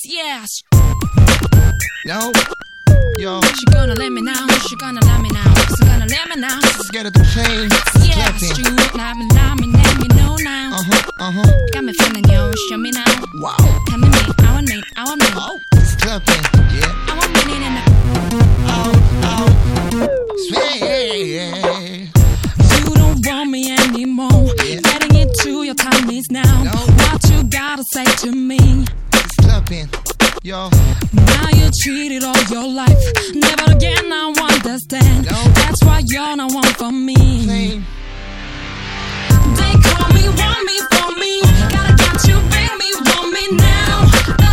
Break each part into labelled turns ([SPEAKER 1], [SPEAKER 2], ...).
[SPEAKER 1] Yeah.
[SPEAKER 2] Yo.
[SPEAKER 1] She gonna let me know. She gonna let me know. She gonna let me know.
[SPEAKER 2] Let's get it to play.
[SPEAKER 1] Yeah. She let me know now. Got me feeling yo. Show me now.
[SPEAKER 2] Wow.
[SPEAKER 1] Tell me, I want me.
[SPEAKER 2] Oh, it's clapping. Yeah.
[SPEAKER 1] I want me in the.
[SPEAKER 2] Sway.
[SPEAKER 1] You don't want me anymore.
[SPEAKER 2] Yeah.
[SPEAKER 1] Getting into your tummies now.
[SPEAKER 2] No.
[SPEAKER 1] What you gotta say to me?
[SPEAKER 2] It's clapping. Yo.
[SPEAKER 1] Now you cheated all your life. Never again I understand.
[SPEAKER 2] No.
[SPEAKER 1] That's why you're not one for me.
[SPEAKER 2] Same.
[SPEAKER 1] They call me, want me, for me. Gotta get you, bring me, want me now.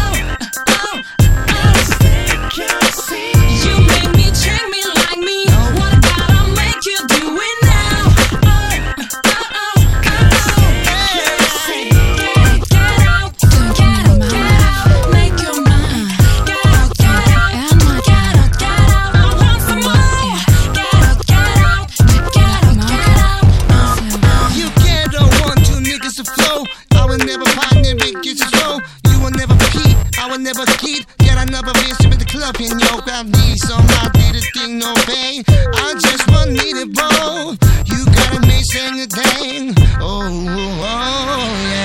[SPEAKER 1] You made me, treat me like me. What I gotta make you do it now? Get out, make your mind. Get out, I want some more. Get out.
[SPEAKER 2] You don't want two niggas to flow. I will never find them big kids to slow. You will never keep, I will never keep. Get another bitch with the club in your grab me. So I did a thing, no pain. I just want me to both. You gotta make sing a thing. Oh, yeah.